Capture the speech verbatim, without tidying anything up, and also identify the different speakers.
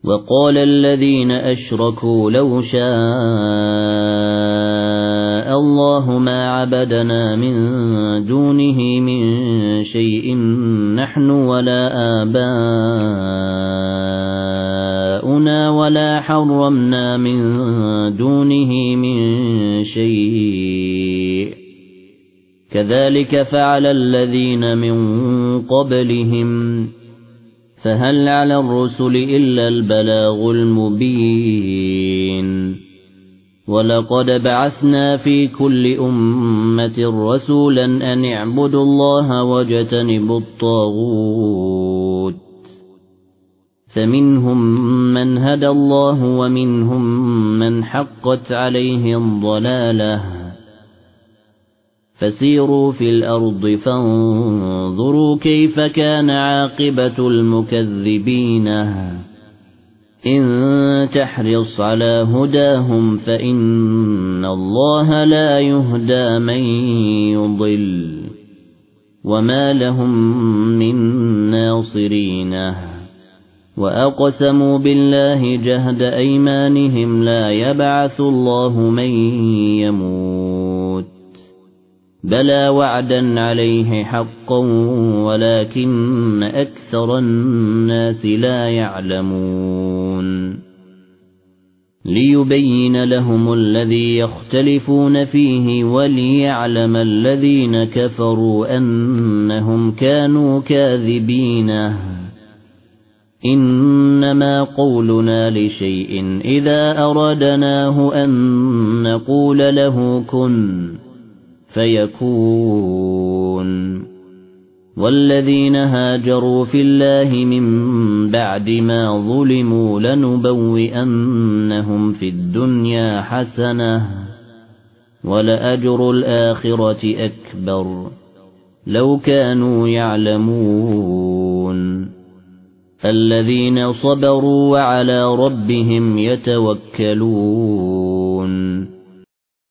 Speaker 1: وقال الذين أشركوا لو شاء الله ما عبدنا من دونه من شيء نحن ولا آباؤنا ولا حرمنا من دونه من شيء كذلك فعل الذين من قبلهم فهل على الرسل إلا البلاغ المبين ولقد بعثنا في كل أمة رسولا أن اعبدوا الله واجتنبوا الطاغوت فمنهم من هدى الله ومنهم من حقت عليه الضلالة فسيروا في الأرض فانظروا كيف كان عاقبة المكذبين إن تحرص على هداهم فإن الله لا يهدى من يضل وما لهم من ناصرين وأقسموا بالله جهد أيمانهم لا يبعث الله من يموت بلى وعدا عليه حقا ولكن أكثر الناس لا يعلمون ليبين لهم الذي يختلفون فيه وليعلم الذين كفروا أنهم كانوا كاذبين إنما قولنا لشيء إذا أردناه أن نقول له كن فيكون والذين هاجروا في الله من بعد ما ظلموا لنبوئنهم في الدنيا حسنة ولأجر الآخرة أكبر لو كانوا يعلمون الذين صبروا وعلى ربهم يتوكلون